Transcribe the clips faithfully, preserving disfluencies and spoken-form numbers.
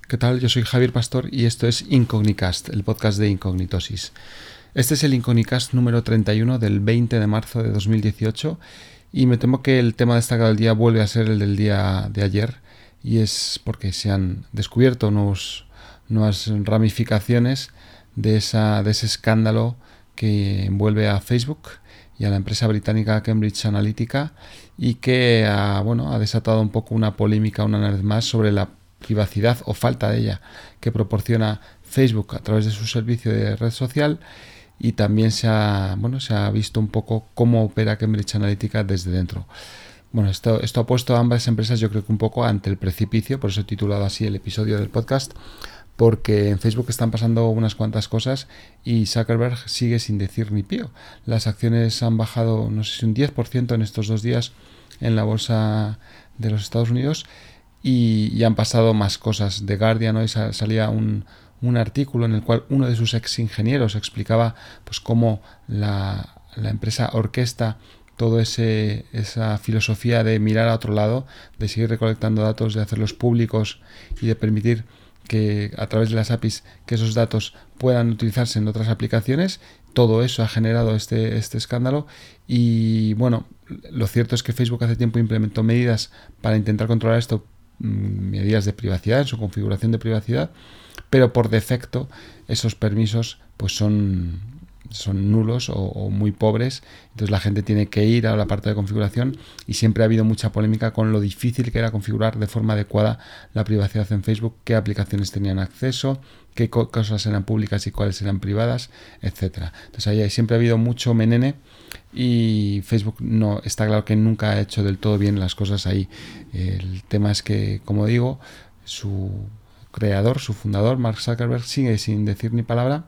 ¿Qué tal? Yo soy Javier Pastor y esto es Incognicast, el podcast de Incognitosis. Este es el Incognicast número treinta y uno del veinte de marzo de dos mil dieciocho y me temo que el tema destacado del día vuelve a ser el del día de ayer, y es porque se han descubierto nuevos, nuevas ramificaciones de, esa, de ese escándalo que envuelve a Facebook y a la empresa británica Cambridge Analytica, y que ha, bueno, ha desatado un poco una polémica una vez más sobre la privacidad o falta de ella que proporciona Facebook a través de su servicio de red social, y también se ha, bueno, se ha visto un poco cómo opera Cambridge Analytica desde dentro. Bueno, esto, esto ha puesto a ambas empresas, yo creo que un poco ante el precipicio, por eso he titulado así el episodio del podcast, porque en Facebook están pasando unas cuantas cosas y Zuckerberg sigue sin decir ni pío. Las acciones han bajado, no sé si un diez por ciento en estos dos días en la bolsa de los Estados Unidos, y, y han pasado más cosas. The Guardian hoy salía un, un artículo en el cual uno de sus ex ingenieros explicaba pues cómo la, la empresa orquesta toda esa filosofía de mirar a otro lado, de seguir recolectando datos, de hacerlos públicos y de permitir que a través de las A P Is que esos datos puedan utilizarse en otras aplicaciones. Todo eso ha generado este, este escándalo, y bueno, lo cierto es que Facebook hace tiempo implementó medidas para intentar controlar esto, medidas de privacidad, en su configuración de privacidad, pero por defecto esos permisos pues son, son nulos o, o muy pobres. Entonces la gente tiene que ir a la parte de configuración, y siempre ha habido mucha polémica con lo difícil que era configurar de forma adecuada la privacidad en Facebook, qué aplicaciones tenían acceso, qué cosas eran públicas y cuáles eran privadas, etcétera. Entonces ahí siempre ha habido mucho menene, y Facebook no está claro que nunca ha hecho del todo bien las cosas ahí. El tema es que, como digo, su creador, su fundador, Mark Zuckerberg, sigue sin decir ni palabra,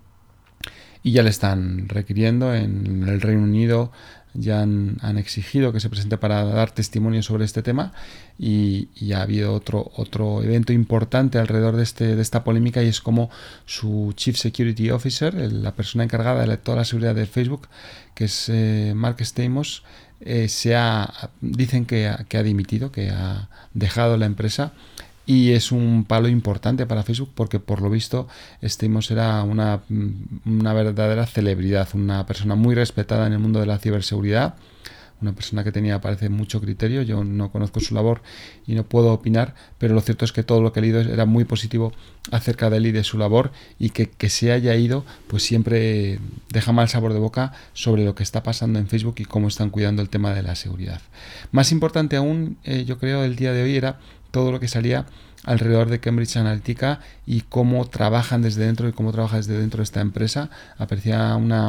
y ya le están requiriendo en el Reino Unido. Ya han, han exigido que se presente para dar testimonio sobre este tema, y, y ha habido otro, otro evento importante alrededor de, este, de esta polémica, y es como su Chief Security Officer, la persona encargada de toda la seguridad de Facebook, que es eh, Mark Stamos, eh, se ha, dicen que ha, que ha dimitido, que ha dejado la empresa. Y es un palo importante para Facebook, porque por lo visto Stamos era una, una verdadera celebridad, una persona muy respetada en el mundo de la ciberseguridad, una persona que tenía, parece, mucho criterio. Yo no conozco su labor y no puedo opinar, pero lo cierto es que todo lo que he leído era muy positivo acerca de él y de su labor, y que, que se haya ido pues siempre deja mal sabor de boca sobre lo que está pasando en Facebook y cómo están cuidando el tema de la seguridad. Más importante aún, eh, yo creo, el día de hoy era todo lo que salía alrededor de Cambridge Analytica y cómo trabajan desde dentro y cómo trabaja desde dentro de esta empresa. Aparecía una,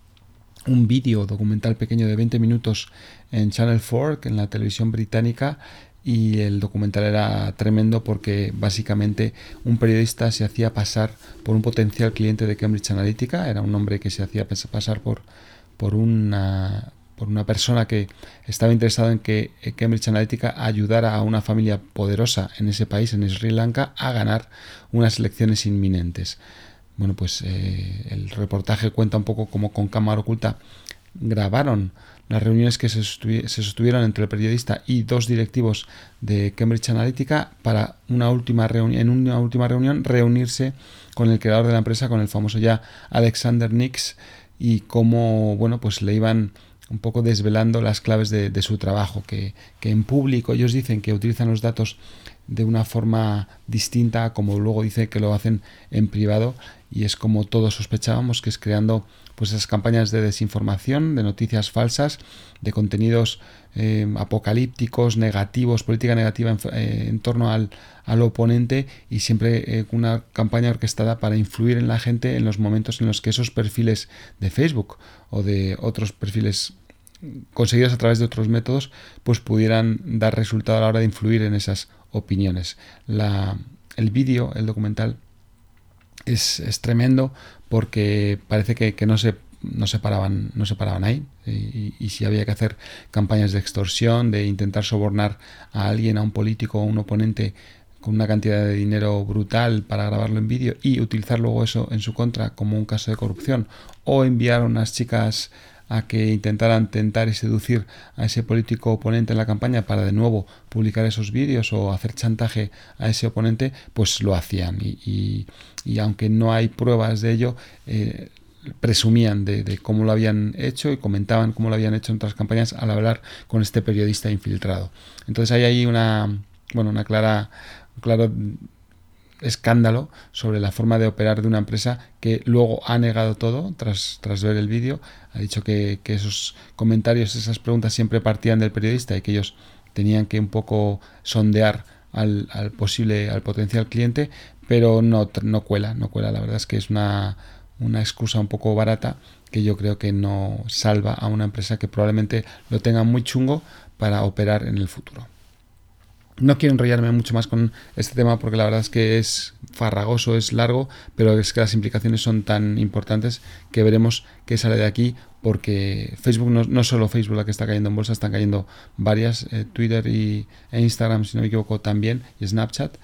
un vídeo documental pequeño de veinte minutos en Channel cuatro, en la televisión británica, y el documental era tremendo porque básicamente un periodista se hacía pasar por un potencial cliente de Cambridge Analytica. Era un hombre que se hacía pasar por, por una... por una persona que estaba interesado en que Cambridge Analytica ayudara a una familia poderosa en ese país, en Sri Lanka, a ganar unas elecciones inminentes. Bueno, pues eh, el reportaje cuenta un poco cómo con cámara oculta grabaron las reuniones que se, sostuvi- se sostuvieron entre el periodista y dos directivos de Cambridge Analytica para una última reuni- en una última reunión reunirse con el creador de la empresa, con el famoso ya Alexander Nix, y cómo, bueno, pues le iban un poco desvelando las claves de, de su trabajo, que, que en público ellos dicen que utilizan los datos de una forma distinta a como luego dice que lo hacen en privado, y es como todos sospechábamos, que es creando pues esas campañas de desinformación, de noticias falsas, de contenidos eh, apocalípticos, negativos, política negativa en, eh, en torno al, al oponente, y siempre eh, una campaña orquestada para influir en la gente en los momentos en los que esos perfiles de Facebook o de otros perfiles conseguidos a través de otros métodos pues pudieran dar resultado a la hora de influir en esas opiniones. La, el vídeo, el documental, es, es tremendo, porque parece que, que no se no se paraban no se paraban ahí, y, y si había que hacer campañas de extorsión, de intentar sobornar a alguien, a un político o a un oponente con una cantidad de dinero brutal para grabarlo en vídeo y utilizar luego eso en su contra como un caso de corrupción, o enviar a unas chicas a que intentaran tentar y seducir a ese político oponente en la campaña para de nuevo publicar esos vídeos o hacer chantaje a ese oponente, pues lo hacían. Y, y, y aunque no hay pruebas de ello, eh, presumían de, de cómo lo habían hecho y comentaban cómo lo habían hecho en otras campañas al hablar con este periodista infiltrado. Entonces hay ahí una, bueno, una clara, un claro escándalo sobre la forma de operar de una empresa que luego ha negado todo tras, tras ver el vídeo. Ha dicho que, que esos comentarios, esas preguntas siempre partían del periodista y que ellos tenían que un poco sondear al, al posible, al potencial cliente, pero no, no cuela, no cuela. La verdad es que es una, una excusa un poco barata que yo creo que no salva a una empresa que probablemente lo tenga muy chungo para operar en el futuro. No quiero enrollarme mucho más con este tema porque la verdad es que es farragoso, es largo, pero es que las implicaciones son tan importantes que veremos qué sale de aquí, porque Facebook, no, no solo Facebook la que está cayendo en bolsa, están cayendo varias, eh, Twitter y, e Instagram, si no me equivoco, también, y Snapchat.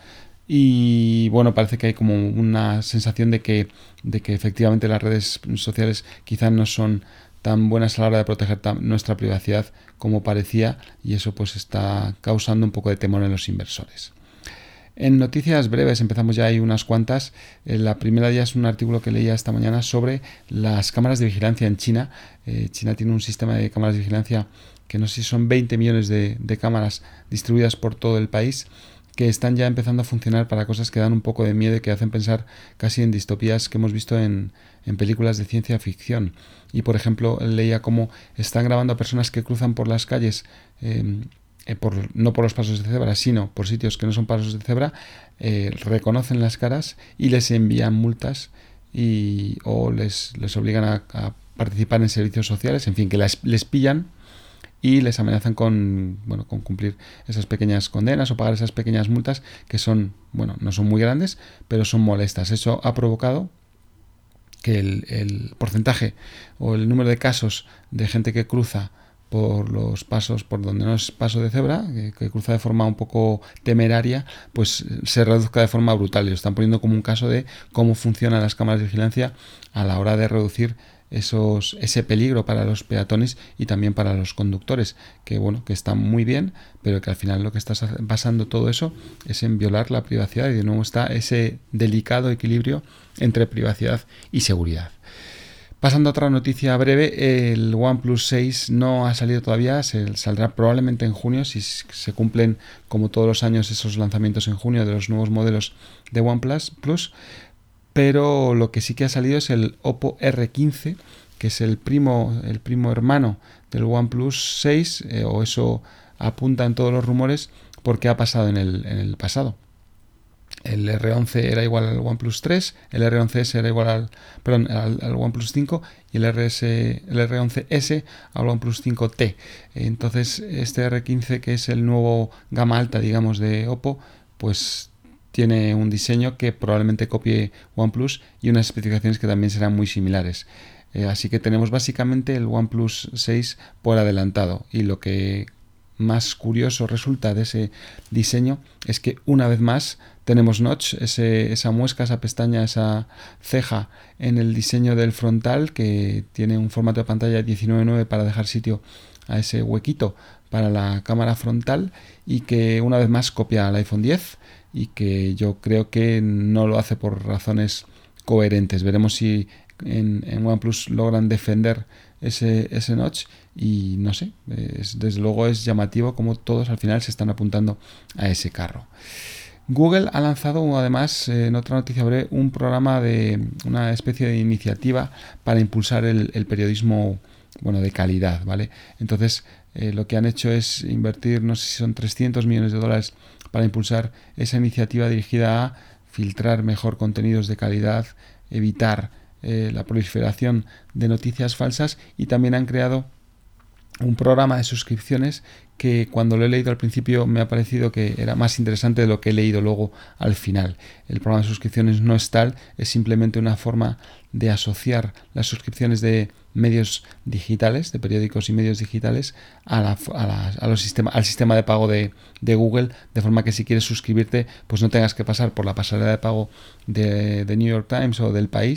Y bueno, parece que hay como una sensación de que, de que efectivamente las redes sociales quizás no son tan buenas a la hora de proteger nuestra privacidad como parecía, y eso pues está causando un poco de temor en los inversores. En noticias breves, empezamos ya, hay unas cuantas. La primera ya es un artículo que leía esta mañana sobre las cámaras de vigilancia en China. Eh, China tiene un sistema de cámaras de vigilancia que no sé si son veinte millones de, de cámaras distribuidas por todo el país, que están ya empezando a funcionar para cosas que dan un poco de miedo y que hacen pensar casi en distopías que hemos visto en, en películas de ciencia ficción. Y por ejemplo, leía cómo están grabando a personas que cruzan por las calles, eh, eh, por, no por los pasos de cebra, sino por sitios que no son pasos de cebra, eh, reconocen las caras y les envían multas y, o les, les obligan a, a participar en servicios sociales, en fin, que las, les pillan y les amenazan con, bueno, con cumplir esas pequeñas condenas o pagar esas pequeñas multas que son, bueno, no son muy grandes, pero son molestas. Eso ha provocado que el, el porcentaje o el número de casos de gente que cruza por los pasos por donde no es paso de cebra, que, que cruza de forma un poco temeraria, pues se reduzca de forma brutal. Y lo están poniendo como un caso de cómo funcionan las cámaras de vigilancia a la hora de reducir esos, ese peligro para los peatones y también para los conductores, que bueno, que está muy bien, pero que al final lo que está basando todo eso es en violar la privacidad, y de nuevo está ese delicado equilibrio entre privacidad y seguridad. Pasando a otra noticia breve, el OnePlus seis no ha salido todavía, se saldrá probablemente en junio, si se cumplen como todos los años esos lanzamientos en junio de los nuevos modelos de OnePlus Plus. Pero lo que sí que ha salido es el Oppo R quince, que es el primo, el primo hermano del OnePlus seis, eh, o eso apuntan todos los rumores, porque ha pasado en el, en el pasado. El R once era igual al OnePlus tres, el R once ese era igual al, perdón, al, al OnePlus cinco y el, R S, el R once ese al OnePlus cinco T. Entonces este R quince, que es el nuevo gama alta, digamos, de Oppo, pues tiene un diseño que probablemente copie OnePlus y unas especificaciones que también serán muy similares. Eh, así que tenemos básicamente el OnePlus seis por adelantado, y lo que más curioso resulta de ese diseño es que una vez más tenemos notch, ese, esa muesca, esa pestaña, esa ceja en el diseño del frontal, que tiene un formato de pantalla diecinueve nueve para dejar sitio a ese huequito para la cámara frontal, y que una vez más copia al iPhone diez, y que yo creo que no lo hace por razones coherentes. Veremos si en, en OnePlus logran defender ese, ese notch, y no sé, es, desde luego es llamativo como todos al final se están apuntando a ese carro. Google ha lanzado además, en otra noticia breve, un programa de una especie de iniciativa para impulsar el, el periodismo, bueno, de calidad, ¿vale? Entonces eh, lo que han hecho es invertir, no sé si son trescientos millones de dólares para impulsar esa iniciativa dirigida a filtrar mejor contenidos de calidad, evitar eh, la proliferación de noticias falsas, y también han creado un programa de suscripciones que cuando lo he leído al principio me ha parecido que era más interesante de lo que he leído luego al final. El programa de suscripciones no es tal, es simplemente una forma de asociar las suscripciones de medios digitales, de periódicos y medios digitales, a la, a la, a los sistema, al sistema de pago de, de Google, de forma que si quieres suscribirte, pues no tengas que pasar por la pasarela de pago de, de New York Times o del País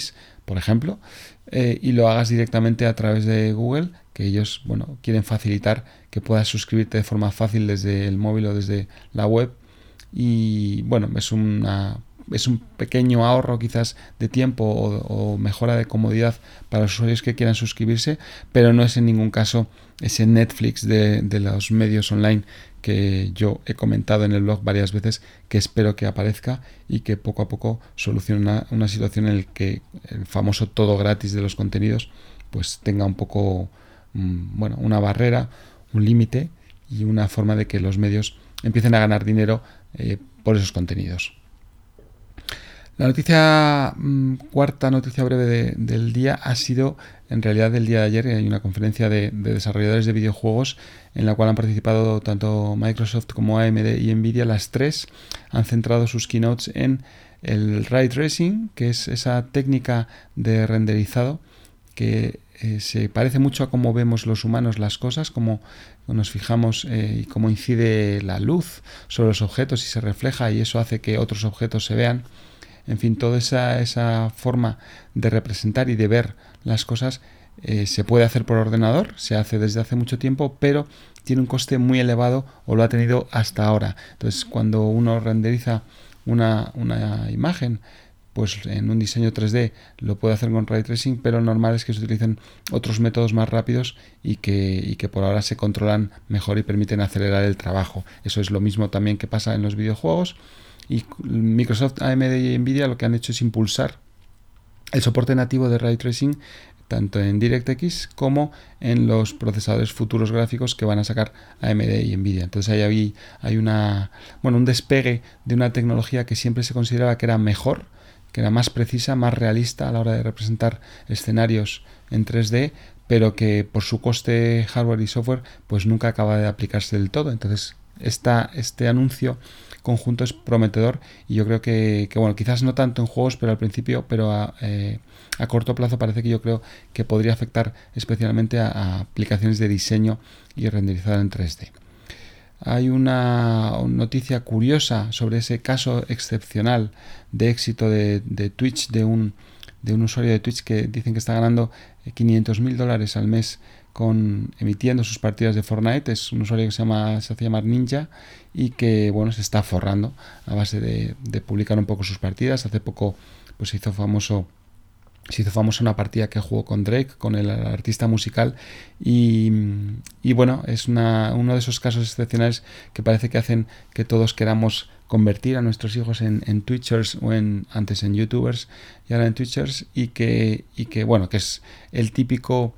por ejemplo, eh, y lo hagas directamente a través de Google, que ellos, bueno, quieren facilitar que puedas suscribirte de forma fácil desde el móvil o desde la web. Y bueno, es una es un pequeño ahorro quizás de tiempo o, o mejora de comodidad para los usuarios que quieran suscribirse, pero no es en ningún caso ese Netflix de, de los medios online que yo he comentado en el blog varias veces, que espero que aparezca y que poco a poco solucione una, una situación en la que el famoso todo gratis de los contenidos pues tenga un poco, mmm, bueno, una barrera, un límite y una forma de que los medios empiecen a ganar dinero eh, por esos contenidos. La noticia, mmm, cuarta noticia breve de, del día ha sido en realidad del día de ayer. Hay una conferencia de, de desarrolladores de videojuegos en la cual han participado tanto Microsoft como A M D y Nvidia. Las tres han centrado sus keynotes en el ray tracing, que es esa técnica de renderizado que eh, se parece mucho a cómo vemos los humanos las cosas, cómo nos fijamos eh, y cómo incide la luz sobre los objetos y se refleja y eso hace que otros objetos se vean. En fin, toda esa, esa forma de representar y de ver las cosas eh, se puede hacer por ordenador, se hace desde hace mucho tiempo, pero tiene un coste muy elevado o lo ha tenido hasta ahora. Entonces, cuando uno renderiza una, una imagen, pues en un diseño tres D lo puede hacer con ray tracing, pero lo normal es que se utilicen otros métodos más rápidos y que, y que por ahora se controlan mejor y permiten acelerar el trabajo. Eso es lo mismo también que pasa en los videojuegos. Y Microsoft, A M D y Nvidia lo que han hecho es impulsar el soporte nativo de ray tracing tanto en DirectX como en los procesadores futuros gráficos que van a sacar A M D y Nvidia. Entonces ahí hay, hay una, bueno, un despegue de una tecnología que siempre se consideraba que era mejor, que era más precisa, más realista a la hora de representar escenarios en tres D, pero que por su coste hardware y software pues nunca acaba de aplicarse del todo. Entonces esta, este anuncio conjunto es prometedor y yo creo que, que bueno, quizás no tanto en juegos, pero al principio, pero a, eh, a corto plazo parece que yo creo que podría afectar especialmente a, a aplicaciones de diseño y renderizado en tres D. Hay una noticia curiosa sobre ese caso excepcional de éxito de, de Twitch, de un, de un usuario de Twitch que dicen que está ganando quinientos mil dólares al mes con emitiendo sus partidas de Fortnite. Es un usuario que se llama se hace llamar Ninja y que bueno se está forrando a base de, de publicar un poco sus partidas. Hace poco pues se hizo famoso se hizo famosa una partida que jugó con Drake, con el artista musical y, y bueno, es una, uno de esos casos excepcionales que parece que hacen que todos queramos convertir a nuestros hijos en, en Twitchers o en antes en YouTubers y ahora en Twitchers y que, y que bueno, que es el típico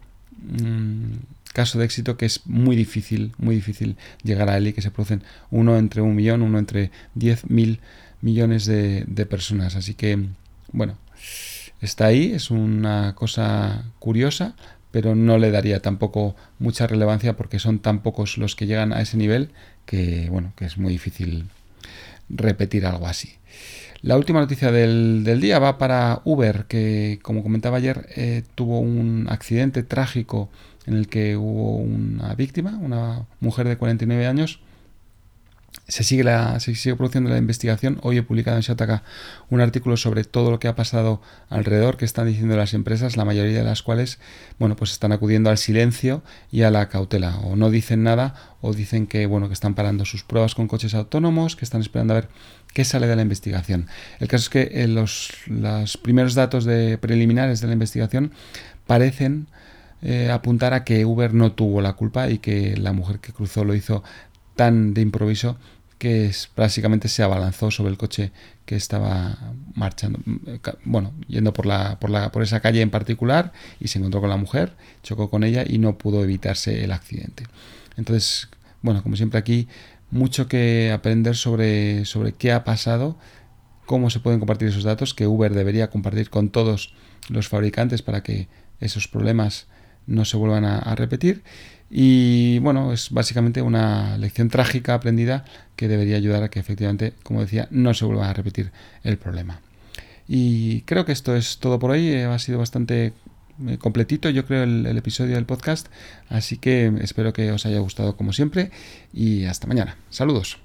caso de éxito que es muy difícil, muy difícil llegar a él y que se producen uno entre un millón, uno entre diez mil millones de, de personas. Así que, bueno, está ahí, es una cosa curiosa, pero no le daría tampoco mucha relevancia porque son tan pocos los que llegan a ese nivel que, bueno, que es muy difícil repetir algo así. La última noticia del, del día va para Uber, que como comentaba ayer eh, tuvo un accidente trágico en el que hubo una víctima, una mujer de cuarenta y nueve años. Se sigue, la, se sigue produciendo la investigación. Hoy he publicado en Shataka un artículo sobre todo lo que ha pasado alrededor, que están diciendo las empresas, la mayoría de las cuales, bueno, pues están acudiendo al silencio y a la cautela. O no dicen nada, o dicen que, bueno, que están parando sus pruebas con coches autónomos, que están esperando a ver qué sale de la investigación. El caso es que eh, los, los primeros datos de preliminares de la investigación parecen eh, apuntar a que Uber no tuvo la culpa y que la mujer que cruzó lo hizo tan de improviso que es, básicamente se abalanzó sobre el coche que estaba marchando, bueno, yendo por la, por la, por esa calle en particular y se encontró con la mujer, chocó con ella y no pudo evitarse el accidente. Entonces, bueno, como siempre aquí, mucho que aprender sobre, sobre qué ha pasado, cómo se pueden compartir esos datos, que Uber debería compartir con todos los fabricantes para que esos problemas no se vuelvan a, a repetir. Y bueno, es básicamente una lección trágica aprendida que debería ayudar a que efectivamente, como decía, no se vuelva a repetir el problema. Y creo que esto es todo por hoy. Ha sido bastante completito, yo creo, el, el episodio del podcast. Así que espero que os haya gustado como siempre y hasta mañana. Saludos.